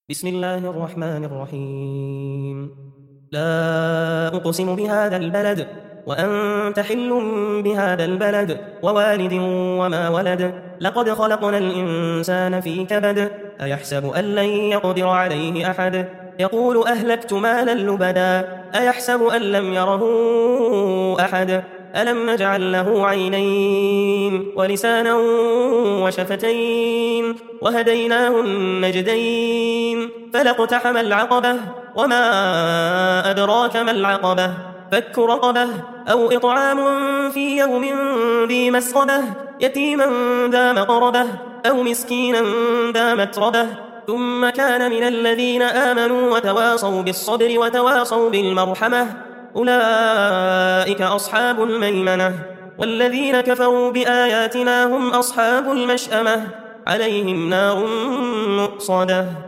بسم الله الرحمن الرحيم. لا أقسم بهذا البلد وأنت حل بهذا البلد ووالد وما ولد. لقد خلقنا الإنسان في كبد. أيحسب أن لن يقدر عليه أحد. يقول أهلكت مالا لبدا. أيحسب أن لم يره أحد. ألم نجعل له عينين ولسانا وشفتين وهديناه النجدين فلاقتحم العقبة وما أدراك ما العقبة فك رقبة أو إطعام في يوم ذي مسغبة يتيما ذا مقربة أو مسكينا ذا متربة ثم كان من الذين آمنوا وتواصوا بالصبر وتواصوا بالمرحمة أولئك أصحاب الميمنة والذين كفروا بآياتنا هم أصحاب المشأمة عليهم نار مؤصدة.